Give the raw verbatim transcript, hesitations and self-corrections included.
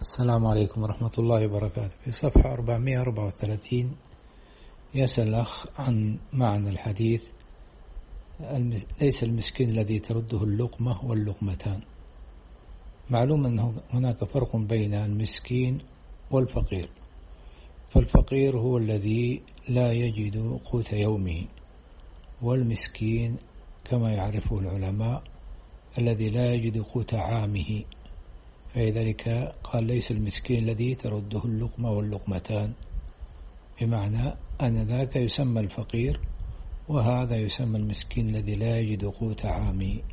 السلام عليكم ورحمة الله وبركاته. في صفحة أربعمائة وأربعة وثلاثين يسأل الأخ عن معنى الحديث: ليس المسكين الذي ترده اللقمة واللقمتان. معلوم أن هناك فرق بين المسكين والفقير، فالفقير هو الذي لا يجد قوت يومه، والمسكين كما يعرفه العلماء الذي لا يجد قوت عامه، فلذلك قال ليس المسكين الذي ترده اللقمة واللقمتان، بمعنى أن ذاك يسمى الفقير وهذا يسمى المسكين الذي لا يجد قوت عامه.